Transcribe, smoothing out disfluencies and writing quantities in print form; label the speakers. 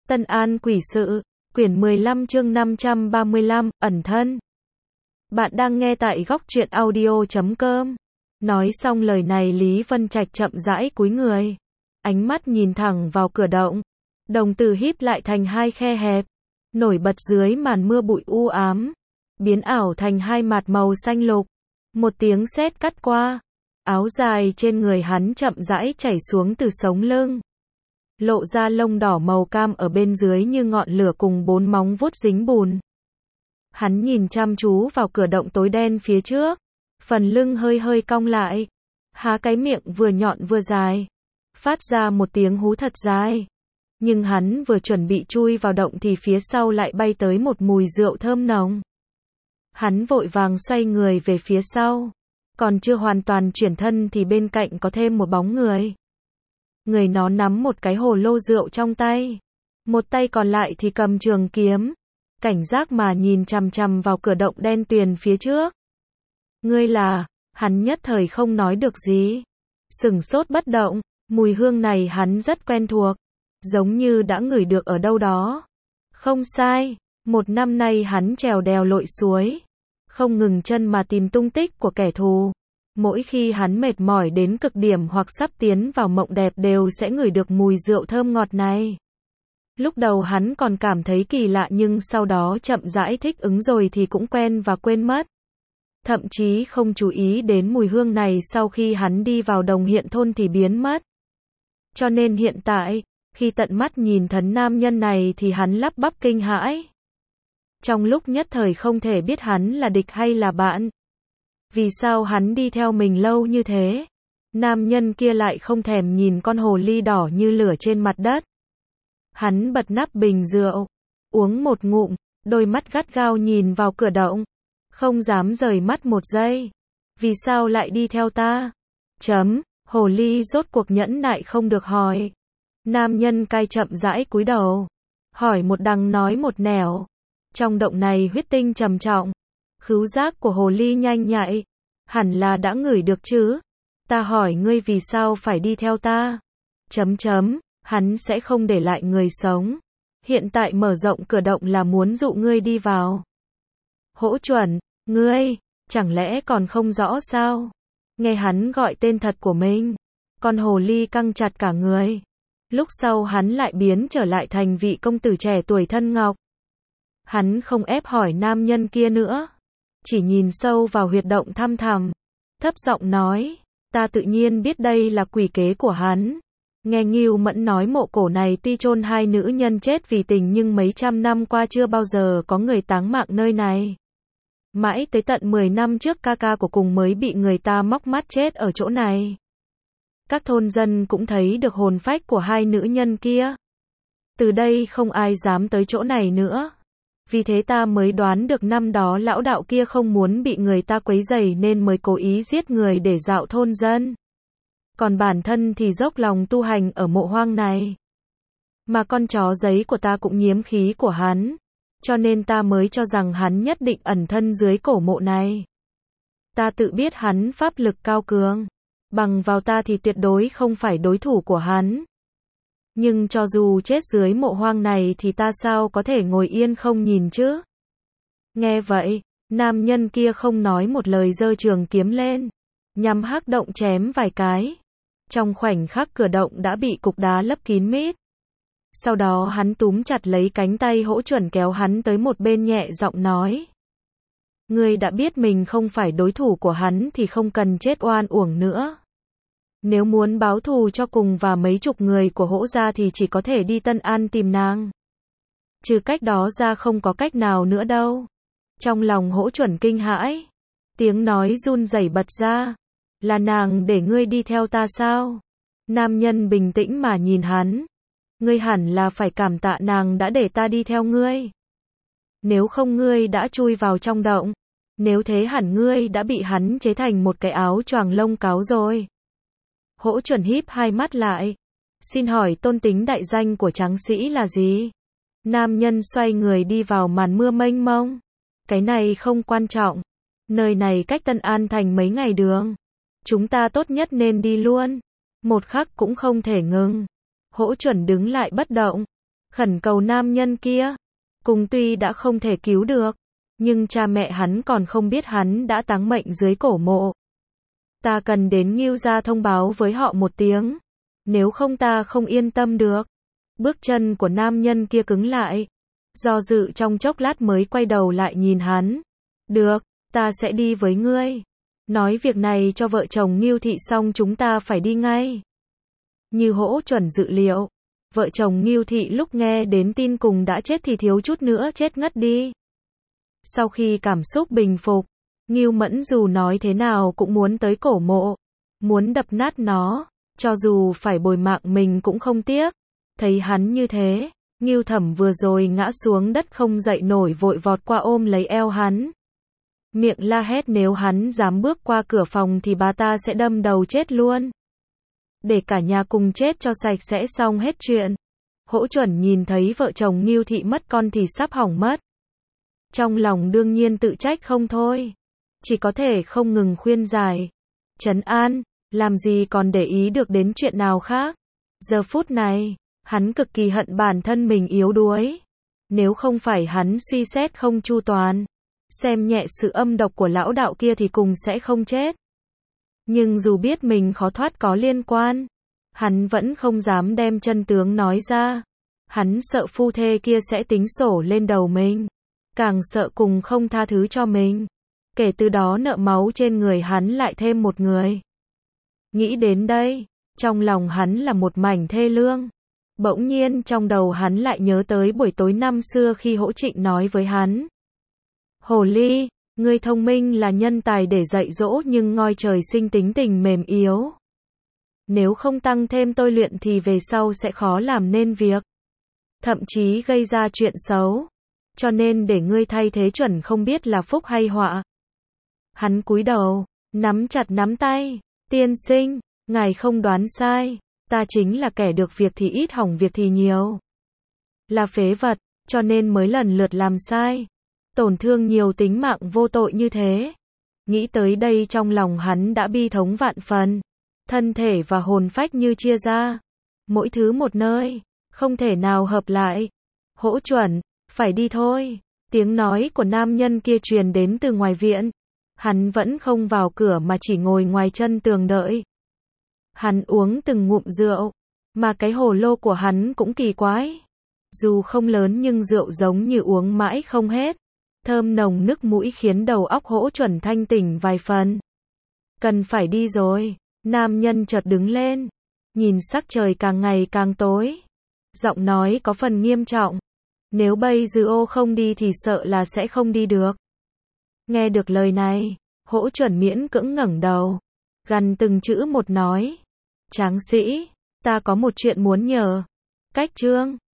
Speaker 1: Tân An Quỷ Sự, quyển 15 chương 535, ẩn thân. Bạn đang nghe tại góc truyện audio.com. Nói xong lời này Lý Vân Trạch chậm rãi cúi người. Ánh mắt nhìn thẳng vào cửa động. Đồng tử híp lại thành hai khe hẹp. Nổi bật dưới màn mưa bụi u ám. Biến ảo thành hai mạt màu xanh lục. Một tiếng sét cắt qua. Áo dài trên người hắn chậm rãi chảy xuống từ sống lưng. Lộ ra lông đỏ màu cam ở bên dưới như ngọn lửa cùng bốn móng vuốt dính bùn. Hắn nhìn chăm chú vào cửa động tối đen phía trước. Phần lưng hơi hơi cong lại. Há cái miệng vừa nhọn vừa dài. Phát ra một tiếng hú thật dài. Nhưng hắn vừa chuẩn bị chui vào động thì phía sau lại bay tới một mùi rượu thơm nồng. Hắn vội vàng xoay người về phía sau. Còn chưa hoàn toàn chuyển thân thì bên cạnh có thêm một bóng người. Người nó nắm một cái hồ lô rượu trong tay. Một tay còn lại thì cầm trường kiếm. Cảnh giác mà nhìn chằm chằm vào cửa động đen tuyền phía trước. Ngươi là, hắn nhất thời không nói được gì. Sửng sốt bất động, mùi hương này hắn rất quen thuộc. Giống như đã ngửi được ở đâu đó. Không sai, một năm nay hắn trèo đèo lội suối. Không ngừng chân mà tìm tung tích của kẻ thù. Mỗi khi hắn mệt mỏi đến cực điểm hoặc sắp tiến vào mộng đẹp đều sẽ ngửi được mùi rượu thơm ngọt này. Lúc đầu hắn còn cảm thấy kỳ lạ nhưng sau đó chậm rãi thích ứng rồi thì cũng quen và quên mất. Thậm chí không chú ý đến mùi hương này sau khi hắn đi vào đồng hiện thôn thì biến mất. Cho nên hiện tại, khi tận mắt nhìn thấy nam nhân này thì hắn lắp bắp kinh hãi. Trong lúc nhất thời không thể biết hắn là địch hay là bạn. Vì sao hắn đi theo mình lâu như thế? Nam nhân kia lại không thèm nhìn con hồ ly đỏ như lửa trên mặt đất. Hắn bật nắp bình rượu, uống một ngụm, đôi mắt gắt gao nhìn vào cửa động. Không dám rời mắt một giây. Vì sao lại đi theo ta? Hồ ly rốt cuộc nhẫn nại không được hỏi. Nam nhân cai chậm rãi cúi đầu. Hỏi một đằng nói một nẻo. Trong động này huyết tinh trầm trọng. Khứu giác của hồ ly nhanh nhạy. Hẳn là đã ngửi được chứ. Ta hỏi ngươi vì sao phải đi theo ta? Hắn sẽ không để lại người sống. Hiện tại mở rộng cửa động là muốn dụ ngươi đi vào. Hỗ Chuẩn, ngươi, chẳng lẽ còn không rõ sao? Nghe hắn gọi tên thật của mình. Con hồ ly căng chặt cả người. Lúc sau hắn lại biến trở lại thành vị công tử trẻ tuổi thân ngọc. Hắn không ép hỏi nam nhân kia nữa. Chỉ nhìn sâu vào huyệt động thăm thẳm. Thấp giọng nói. Ta tự nhiên biết đây là quỷ kế của hắn. Nghe Ngưu Mẫn nói mộ cổ này tuy chôn hai nữ nhân chết vì tình nhưng mấy trăm năm qua chưa bao giờ có người táng mạng nơi này. Mãi tới tận 10 năm trước ca ca của cùng mới bị người ta móc mắt chết ở chỗ này. Các thôn dân cũng thấy được hồn phách của hai nữ nhân kia. Từ đây không ai dám tới chỗ này nữa. Vì thế ta mới đoán được năm đó lão đạo kia không muốn bị người ta quấy rầy nên mới cố ý giết người để dạo thôn dân. Còn bản thân thì dốc lòng tu hành ở mộ hoang này. Mà con chó giấy của ta cũng nhiễm khí của hắn. Cho nên ta mới cho rằng hắn nhất định ẩn thân dưới cổ mộ này. Ta tự biết hắn pháp lực cao cường. Bằng vào ta thì tuyệt đối không phải đối thủ của hắn. Nhưng cho dù chết dưới mộ hoang này thì ta sao có thể ngồi yên không nhìn chứ? Nghe vậy, nam nhân kia không nói một lời giơ trường kiếm lên. Nhằm hắc động chém vài cái. Trong khoảnh khắc cửa động đã bị cục đá lấp kín mít. Sau đó hắn túm chặt lấy cánh tay Hỗ Chuẩn kéo hắn tới một bên nhẹ giọng nói. Ngươi đã biết mình không phải đối thủ của hắn thì không cần chết oan uổng nữa. Nếu muốn báo thù cho cùng và mấy chục người của Hỗ gia thì chỉ có thể đi Tân An tìm nàng. Trừ cách đó ra không có cách nào nữa đâu. Trong lòng Hỗ Chuẩn kinh hãi. Tiếng nói run rẩy bật ra. Là nàng để ngươi đi theo ta sao? Nam nhân bình tĩnh mà nhìn hắn. Ngươi hẳn là phải cảm tạ nàng đã để ta đi theo ngươi. Nếu không ngươi đã chui vào trong động. Nếu thế hẳn ngươi đã bị hắn chế thành một cái áo choàng lông cáo rồi. Hỗ Chuẩn híp hai mắt lại. Xin hỏi tôn tính đại danh của tráng sĩ là gì? Nam nhân xoay người đi vào màn mưa mênh mông. Cái này không quan trọng. Nơi này cách Tân An thành mấy ngày đường. Chúng ta tốt nhất nên đi luôn. Một khắc cũng không thể ngừng. Hỗ Chuẩn đứng lại bất động. khẩn cầu nam nhân kia. Cùng tuy đã không thể cứu được, nhưng cha mẹ hắn còn không biết hắn đã táng mệnh dưới cổ mộ. Ta cần đến Ngưu gia thông báo với họ một tiếng, nếu không ta không yên tâm được. Bước chân của nam nhân kia cứng lại, do dự trong chốc lát mới quay đầu lại nhìn hắn. Được, ta sẽ đi với ngươi. Nói việc này cho vợ chồng Ngưu thị xong chúng ta phải đi ngay. Như hỗ chuẩn dự liệu, vợ chồng Ngưu thị lúc nghe đến tin cùng đã chết thì thiếu chút nữa chết ngất đi. Sau khi cảm xúc bình phục, Ngưu Mẫn dù nói thế nào cũng muốn tới cổ mộ, muốn đập nát nó, cho dù phải bồi mạng mình cũng không tiếc. Thấy hắn như thế, Ngưu Thẩm vừa rồi ngã xuống đất không dậy nổi vội vọt qua ôm lấy eo hắn. Miệng la hét nếu hắn dám bước qua cửa phòng thì bà ta sẽ đâm đầu chết luôn. Để cả nhà cùng chết cho sạch sẽ xong hết chuyện. Hỗ Chuẩn nhìn thấy vợ chồng Ngưu thị mất con thì sắp hỏng mất. Trong lòng đương nhiên tự trách không thôi. Chỉ có thể không ngừng khuyên giải. Trấn an, làm gì còn để ý được đến chuyện nào khác. Giờ phút này, hắn cực kỳ hận bản thân mình yếu đuối. Nếu không phải hắn suy xét không chu toàn, xem nhẹ sự âm độc của lão đạo kia thì cùng sẽ không chết. Nhưng dù biết mình khó thoát có liên quan, hắn vẫn không dám đem chân tướng nói ra. Hắn sợ phu thê kia sẽ tính sổ lên đầu mình, càng sợ cùng không tha thứ cho mình. Kể từ đó nợ máu trên người hắn lại thêm một người. Nghĩ đến đây, trong lòng hắn là một mảnh thê lương. Bỗng nhiên trong đầu hắn lại nhớ tới buổi tối năm xưa khi Hỗ Trịnh nói với hắn. Hồ ly, ngươi thông minh là nhân tài để dạy dỗ nhưng ngoi trời sinh tính tình mềm yếu. Nếu không tăng thêm tôi luyện thì về sau sẽ khó làm nên việc. Thậm chí gây ra chuyện xấu. Cho nên để ngươi thay thế Chuẩn không biết là phúc hay họa. Hắn cúi đầu, nắm chặt nắm tay. Tiên sinh, ngài không đoán sai. Ta chính là kẻ được việc thì ít hỏng việc thì nhiều. Là phế vật, cho nên mới lần lượt làm sai. Tổn thương nhiều tính mạng vô tội như thế. Nghĩ tới đây trong lòng hắn đã bi thống vạn phần. Thân thể và hồn phách như chia ra. Mỗi thứ một nơi, không thể nào hợp lại. Hỗ Chuẩn, phải đi thôi. Tiếng nói của nam nhân kia truyền đến từ ngoài viện. Hắn vẫn không vào cửa mà chỉ ngồi ngoài chân tường đợi. Hắn uống từng ngụm rượu, mà cái hồ lô của hắn cũng kỳ quái. Dù không lớn nhưng rượu giống như uống mãi không hết. Thơm nồng nức mũi khiến đầu óc Hỗ Chuẩn thanh tỉnh vài phần. Cần phải đi rồi. Nam nhân chợt đứng lên, nhìn sắc trời càng ngày càng tối. Giọng nói có phần nghiêm trọng. Nếu bây giờ ô không đi thì sợ là sẽ không đi được. Nghe được lời này, Hỗ Chuẩn miễn cưỡng ngẩng đầu, gằn từng chữ một nói. Tráng sĩ, ta có một chuyện muốn nhờ. Cách chương